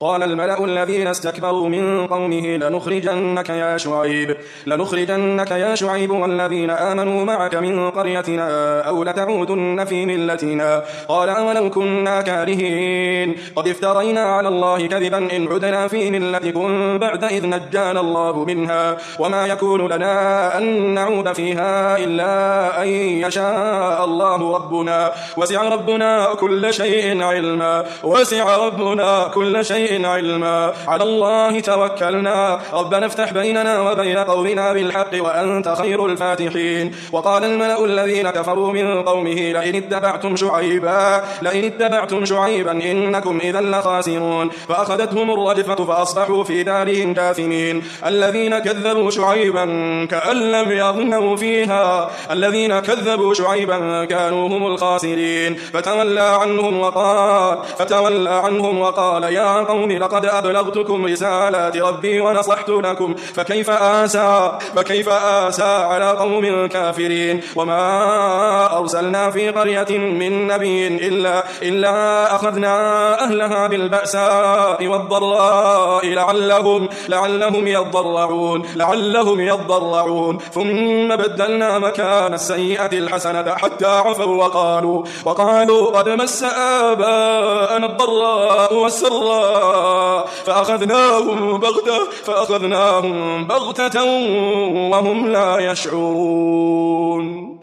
قال الملأ الذين استكبروا من قومه لنخرجنك يا شعيب والذين آمنوا معك من قريتنا أو لتعودن في ملتنا. قال أولو كنا كارهين قد افترينا على الله كذبا إن عدنا في ملتكم بعد إذ نجانا الله منها وما يكون لنا أن نعود فيها إلا أن يشاء الله ربنا وسع ربنا كل شيء علما على الله توكلنا ربنا افتح بيننا وبين قومنا بالحق وأنت خير الفاتحين. وقال الملأ الذين كفروا من قومه لئن اتبعتم شعيبا إنكم إذا لخاسرون. فأخذتهم الرجفة فأصبحوا في دارهم جاثمين. الذين كذبوا شعيبا كأن لم يغنوا فيها الذين كذبوا شعيبا كانوا هم الخاسرين. فتولى عنهم وقال يا قوم لقد أبلغتكم رسالات ربي ونصحت لكم فكيف آسى على قوم كافرين. وما أرسلنا في قرية من نبي إلا أخذنا أهلها بالبأساء والضراء لعلهم يضرعون ثم بدلنا مكان السيئة الحسنة حتى عفوا وقالوا قد مس آباءنا الضراء والسراء فأخذناهم بغتة وهم لا يشعرون.